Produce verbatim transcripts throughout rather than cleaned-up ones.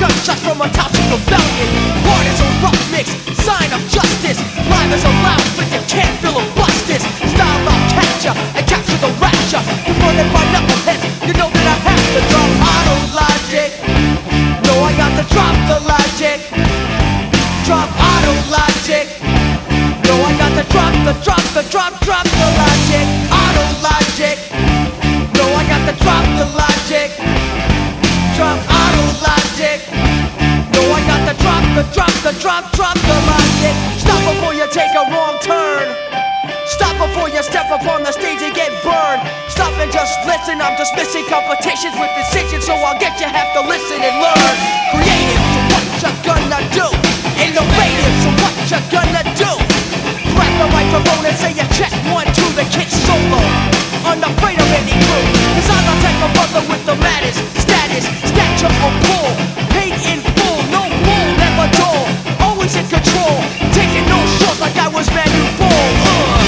Gunshots from a toxic rebellion. War is a rough mix, sign of justice. Live is allowed, but you can't filibust this. Style I'll capture and capture the rapture. Confronted by knuckleheads, you know that I have to drop auto logic. No, I got to drop the logic. Drop auto logic. No, I got to drop the, drop the, drop, drop the logic. Auto logic. No, I got to drop the logic. Drop auto logic. No, I got to drop the, drop the, drop, drop the logic. Stop before you take a wrong turn. Stop before you step up on the stage and get burned. Stop and just listen, I'm dismissing competitions with decisions, so I'll get you have to listen and learn. Creative, so what you gonna do? Innovative, so what you gonna do? Grab the microphone and say a check, one, two, the kid solo. Unafraid of any crew, cause I'm the type of brother with the maddest status, stature or pull. Paid in full, no bull, never dull. Always in control, taking no shorts like I was Manu Ball. Uh.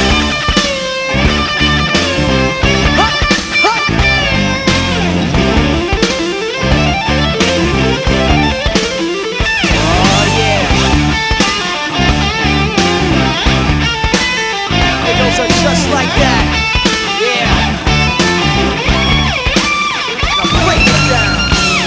Just like that, yeah. Now break it down.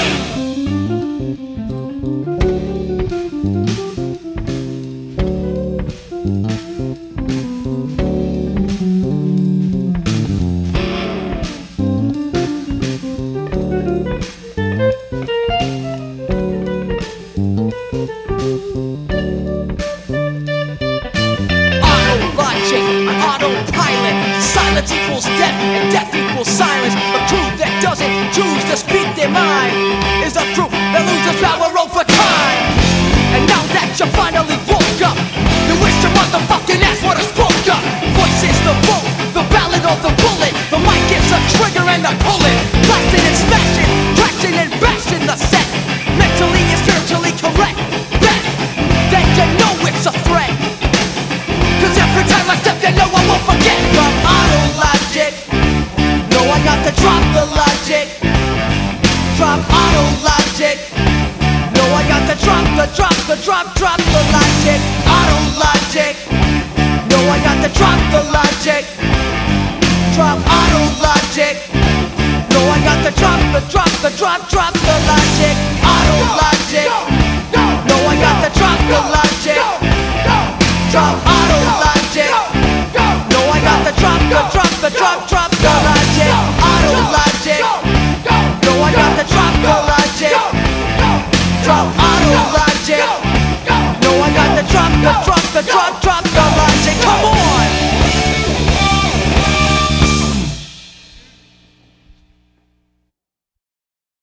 Silence equals death, and death equals silence. A truth that doesn't choose to speak their mind is a truth that loses power over time. And now that you finally woke up, you wish your motherfucking ass would've spoke up. Voice is the vote, the ballad or the bullet. The mic is a trigger and I pull it. Blasting and smashing, crashing and bashing the set. Mentally and spiritually correct. Then, then you know it's a threat. Cause every time I step, you know I won't forget. Drop auto logic. No, I got to drop the logic. Drop auto logic. No, I got to drop the, drop the, drop, drop the logic. Auto logic. No, I got to drop the logic. Drop auto logic. No, I got to drop the, drop the, drop, drop the logic.